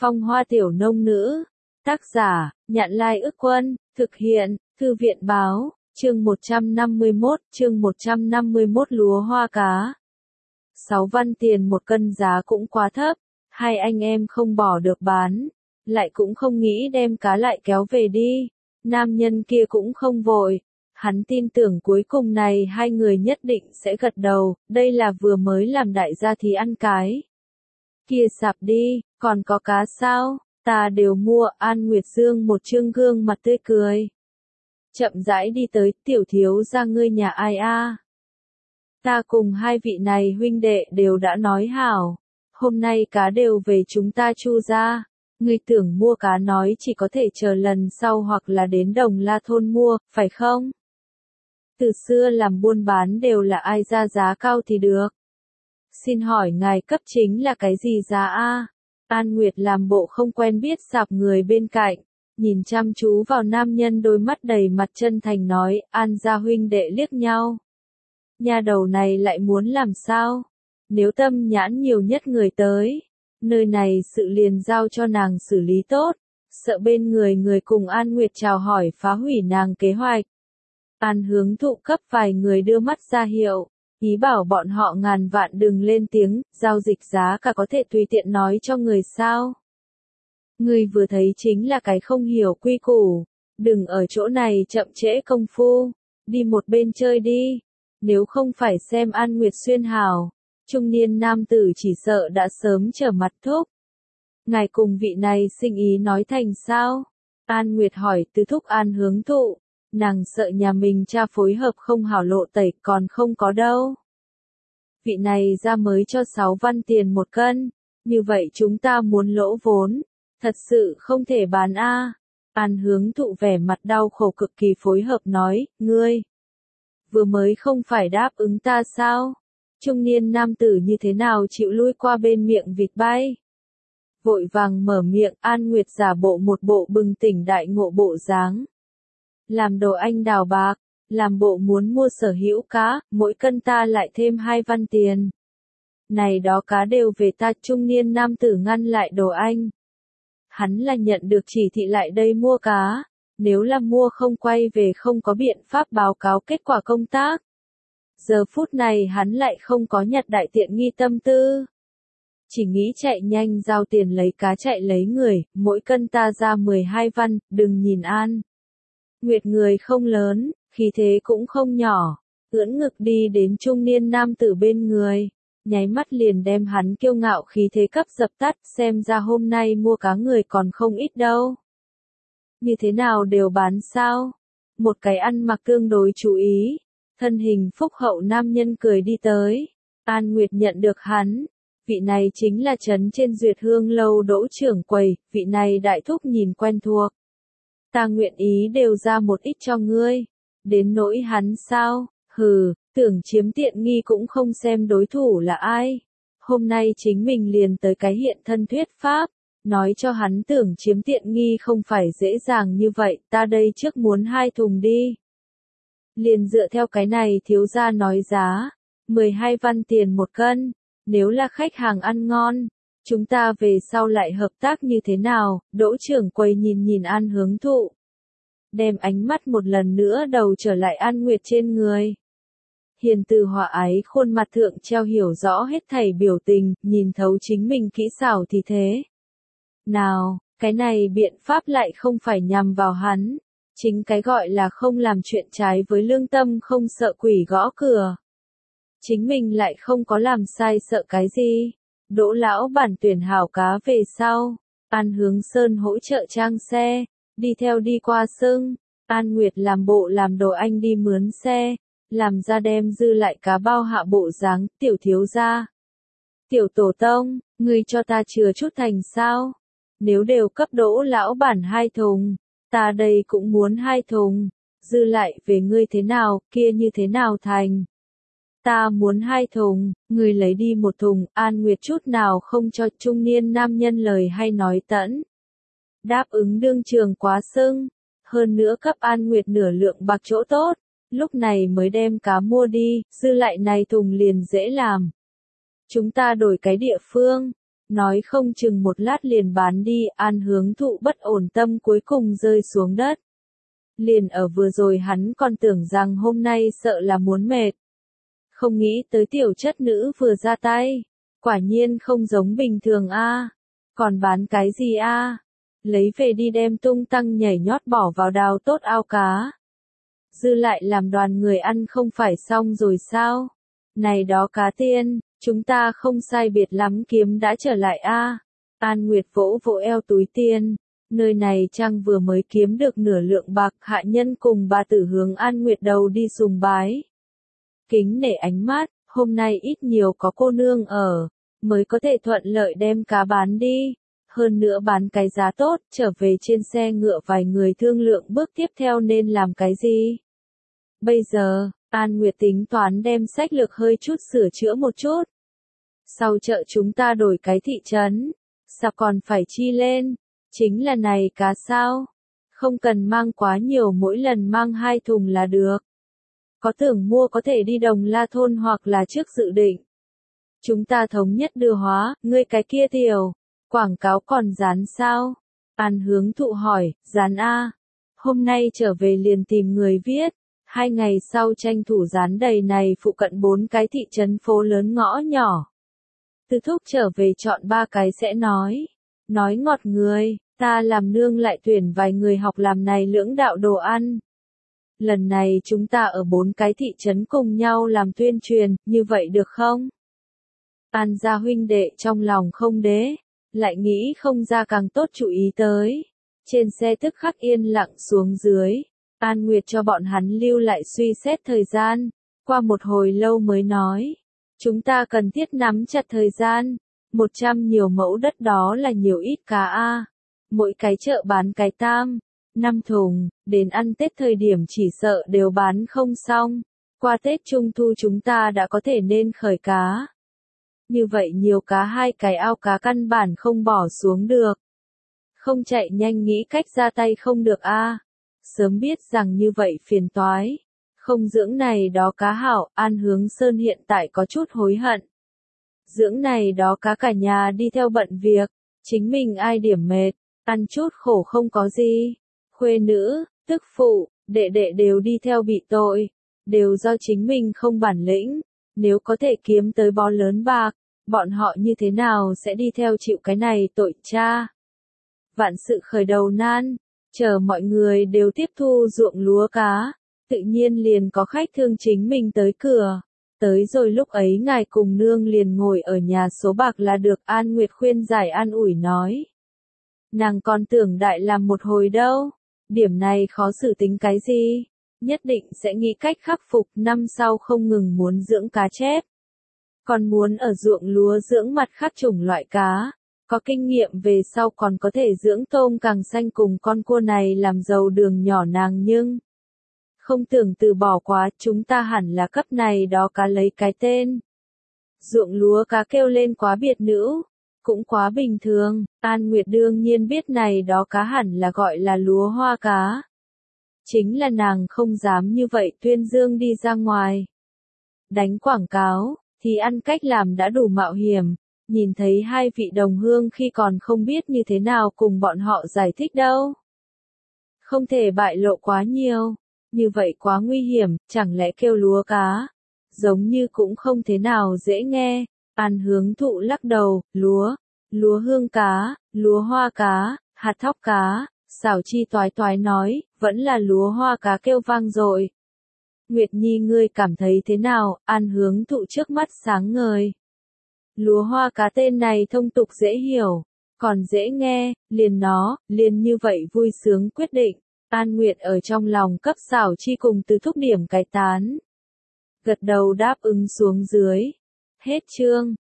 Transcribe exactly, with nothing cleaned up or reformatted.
Phong hoa tiểu nông nữ. Tác giả, Nhạn Lai Ức Quân, thực hiện, Thư viện Báo, chương một trăm năm mươi mốt, chương một trăm năm mươi mốt lúa hoa cá. Sáu văn tiền một cân giá cũng quá thấp, hai anh em không bỏ được bán, lại cũng không nghĩ đem cá lại kéo về đi. Nam nhân kia cũng không vội, hắn tin tưởng cuối cùng này hai người nhất định sẽ gật đầu, đây là vừa mới làm đại gia thì ăn cái. Kia sạp đi, còn có cá sao? Ta đều mua. An Nguyệt Dương một trương gương mặt tươi cười. Chậm rãi đi tới, tiểu thiếu gia ngươi nhà ai a? Ta cùng hai vị này huynh đệ đều đã nói hảo, hôm nay cá đều về chúng ta Chu gia. Ngươi tưởng mua cá nói chỉ có thể chờ lần sau hoặc là đến Đồng La thôn mua, phải không? Từ xưa làm buôn bán đều là ai ra giá cao thì được. Xin hỏi ngài cấp chính là cái gì giá a? An Nguyệt làm bộ không quen biết sạp người bên cạnh, nhìn chăm chú vào nam nhân đôi mắt đầy mặt chân thành nói. An gia huynh đệ liếc nhau. Nhà đầu này lại muốn làm sao? Nếu tâm nhãn nhiều nhất người tới, nơi này sự liền giao cho nàng xử lý tốt, sợ bên người người cùng An Nguyệt chào hỏi phá hủy nàng kế hoạch. An Hướng Thụ cấp vài người đưa mắt ra hiệu, ý bảo bọn họ ngàn vạn đừng lên tiếng, giao dịch giá cả có thể tùy tiện nói cho người sao. Người vừa thấy chính là cái không hiểu quy củ, đừng ở chỗ này chậm trễ công phu, đi một bên chơi đi, nếu không phải xem An Nguyệt xuyên hào, trung niên nam tử chỉ sợ đã sớm trở mặt thúc. Ngài cùng vị này sinh ý nói thành sao? An Nguyệt hỏi từ thúc An Hướng Thụ. Nàng sợ nhà mình cha phối hợp không hảo lộ tẩy, còn không có đâu. Vị này ra mới cho sáu văn tiền một cân, như vậy chúng ta muốn lỗ vốn, thật sự không thể bán a. An Hướng Thụ vẻ mặt đau khổ cực kỳ phối hợp nói, ngươi vừa mới không phải đáp ứng ta sao? Trung niên nam tử như thế nào chịu lui qua bên miệng vịt bay? Vội vàng mở miệng. An Nguyệt giả bộ một bộ bừng tỉnh đại ngộ bộ dáng. Làm đồ anh đào bạc, làm bộ muốn mua sở hữu cá, mỗi cân ta lại thêm hai văn tiền. Này đó cá đều về ta. Trung niên nam tử ngăn lại đồ anh. Hắn là nhận được chỉ thị lại đây mua cá, nếu là mua không quay về không có biện pháp báo cáo kết quả công tác. Giờ phút này hắn lại không có nhặt đại tiện nghi tâm tư. Chỉ nghĩ chạy nhanh giao tiền lấy cá chạy lấy người, mỗi cân ta ra mười hai văn, đừng nhìn An Nguyệt người không lớn, khí thế cũng không nhỏ, ưỡn ngực đi đến trung niên nam tử bên người, nháy mắt liền đem hắn kiêu ngạo khí thế cấp dập tắt, xem ra hôm nay mua cá người còn không ít đâu. Như thế nào đều bán sao? Một cái ăn mặc tương đối chú ý, thân hình phúc hậu nam nhân cười đi tới. An Nguyệt nhận được hắn, vị này chính là trấn trên Duyệt Hương lâu Đỗ trưởng quầy, vị này đại thúc nhìn quen thuộc. Ta nguyện ý đều ra một ít cho ngươi. Đến nỗi hắn sao? Hừ, tưởng chiếm tiện nghi cũng không xem đối thủ là ai. Hôm nay chính mình liền tới cái hiện thân thuyết pháp, nói cho hắn tưởng chiếm tiện nghi không phải dễ dàng như vậy, ta đây trước muốn hai thùng đi. Liền dựa theo cái này thiếu gia nói giá, mười hai văn tiền một cân, nếu là khách hàng ăn ngon, chúng ta về sau lại hợp tác như thế nào? Đỗ trưởng quầy nhìn nhìn An Hướng Thụ, đem ánh mắt một lần nữa đầu trở lại An Nguyệt trên người. Hiền từ hòa ái khuôn mặt thượng treo hiểu rõ hết thảy biểu tình, nhìn thấu chính mình kỹ xảo thì thế. Nào, cái này biện pháp lại không phải nhằm vào hắn, chính cái gọi là không làm chuyện trái với lương tâm không sợ quỷ gõ cửa. Chính mình lại không có làm sai sợ cái gì. Đỗ lão bản tuyển hảo cá về sau, An Hướng Sơn hỗ trợ trang xe, đi theo đi qua sưng, An Nguyệt làm bộ làm đồ anh đi mướn xe, làm ra đem dư lại cá bao hạ bộ dáng. Tiểu thiếu gia, tiểu tổ tông, ngươi cho ta chừa chút thành sao? Nếu đều cấp Đỗ lão bản hai thùng, ta đây cũng muốn hai thùng, dư lại về ngươi thế nào, kia như thế nào thành? Ta muốn hai thùng, người lấy đi một thùng. An Nguyệt chút nào không cho trung niên nam nhân lời hay nói tẫn. Đáp ứng đương trường quá sưng, hơn nữa cấp An Nguyệt nửa lượng bạc chỗ tốt, lúc này mới đem cá mua đi, dư lại này thùng liền dễ làm. Chúng ta đổi cái địa phương, nói không chừng một lát liền bán đi. An Hướng Thụ bất ổn tâm cuối cùng rơi xuống đất. Liền ở vừa rồi hắn còn tưởng rằng hôm nay sợ là muốn mệt. Không nghĩ tới tiểu chất nữ vừa ra tay. Quả nhiên không giống bình thường a. Còn bán cái gì a? Lấy về đi đem tung tăng nhảy nhót bỏ vào đào tốt ao cá. Dư lại làm đoàn người ăn không phải xong rồi sao? Này đó cá tiên, chúng ta không sai biệt lắm kiếm đã trở lại a. An Nguyệt vỗ vỗ eo túi tiền. Nơi này chăng vừa mới kiếm được nửa lượng bạc. Hạ nhân cùng bà tử hướng An Nguyệt đầu đi sùng bái. Kính nể ánh mắt, hôm nay ít nhiều có cô nương ở, mới có thể thuận lợi đem cá bán đi. Hơn nữa bán cái giá tốt, trở về trên xe ngựa vài người thương lượng bước tiếp theo nên làm cái gì. Bây giờ, An Nguyệt tính toán đem sách lược hơi chút sửa chữa một chút. Sau chợ chúng ta đổi cái thị trấn, sao còn phải chi lên, chính là này cá sao, không cần mang quá nhiều, mỗi lần mang hai thùng là được. Có tưởng mua có thể đi Đồng La thôn hoặc là trước dự định. Chúng ta thống nhất đưa hóa, ngươi cái kia tiểu, quảng cáo còn dán sao? An Hướng Thụ hỏi, dán a. Hôm nay trở về liền tìm người viết, hai ngày sau tranh thủ dán đầy này phụ cận bốn cái thị trấn phố lớn ngõ nhỏ. Từ Thúc trở về chọn ba cái sẽ nói, nói ngọt người, ta làm nương lại tuyển vài người học làm này lưỡng đạo đồ ăn. Lần này chúng ta ở bốn cái thị trấn cùng nhau làm tuyên truyền, như vậy được không? An gia huynh đệ trong lòng không đế, lại nghĩ không ra càng tốt chú ý tới. Trên xe tức khắc yên lặng xuống dưới. An Nguyệt cho bọn hắn lưu lại suy xét thời gian. Qua một hồi lâu mới nói. Chúng ta cần thiết nắm chặt thời gian. Một trăm nhiều mẫu đất đó là nhiều ít cá a. Mỗi cái chợ bán cái tam. Năm thùng, đến ăn Tết thời điểm chỉ sợ đều bán không xong. Qua Tết Trung Thu chúng ta đã có thể nên khởi cá. Như vậy nhiều cá hai cái ao cá căn bản không bỏ xuống được. Không chạy nhanh nghĩ cách ra tay không được a. Sớm biết rằng như vậy phiền toái. Không dưỡng này đó cá hảo, An Hướng Sơn hiện tại có chút hối hận. Dưỡng này đó cá cả nhà đi theo bận việc, chính mình ai điểm mệt, ăn chút khổ không có gì. Khuê nữ, tức phụ, đệ đệ đều đi theo bị tội, đều do chính mình không bản lĩnh, nếu có thể kiếm tới bó lớn bạc, bọn họ như thế nào sẽ đi theo chịu cái này tội cha. Vạn sự khởi đầu nan, chờ mọi người đều tiếp thu ruộng lúa cá, tự nhiên liền có khách thương chính mình tới cửa. Tới rồi lúc ấy ngài cùng nương liền ngồi ở nhà số bạc là được. An Nguyệt khuyên giải an ủi nói. Nàng còn tưởng đại làm một hồi đâu, điểm này khó xử tính cái gì, nhất định sẽ nghĩ cách khắc phục. Năm sau không ngừng muốn dưỡng cá chép, còn muốn ở ruộng lúa dưỡng mặt khác chủng loại cá, có kinh nghiệm về sau còn có thể dưỡng tôm càng xanh cùng con cua này làm giàu đường nhỏ nàng, nhưng không tưởng từ bỏ quá. Chúng ta hẳn là cấp này đó cá lấy cái tên. Ruộng lúa cá kêu lên quá biệt nữ, cũng quá bình thường. An Nguyệt đương nhiên biết này đó cá hẳn là gọi là lúa hoa cá. Chính là nàng không dám như vậy tuyên dương đi ra ngoài. Đánh quảng cáo, thì ăn cách làm đã đủ mạo hiểm. Nhìn thấy hai vị đồng hương khi còn không biết như thế nào cùng bọn họ giải thích đâu. Không thể bại lộ quá nhiều. Như vậy quá nguy hiểm, chẳng lẽ kêu lúa cá. Giống như cũng không thế nào dễ nghe. An Hướng Thụ lắc đầu, lúa, lúa hương cá, lúa hoa cá, hạt thóc cá, xảo chi toái toái nói, vẫn là lúa hoa cá kêu vang dội. Nguyệt Nhi ngươi cảm thấy thế nào? An Hướng Thụ trước mắt sáng ngời. Lúa hoa cá tên này thông tục dễ hiểu, còn dễ nghe, liền nó, liền như vậy vui sướng quyết định. An Nguyệt ở trong lòng cấp xảo chi cùng Từ Thúc điểm cái tán. Gật đầu đáp ứng xuống dưới. Hết chương.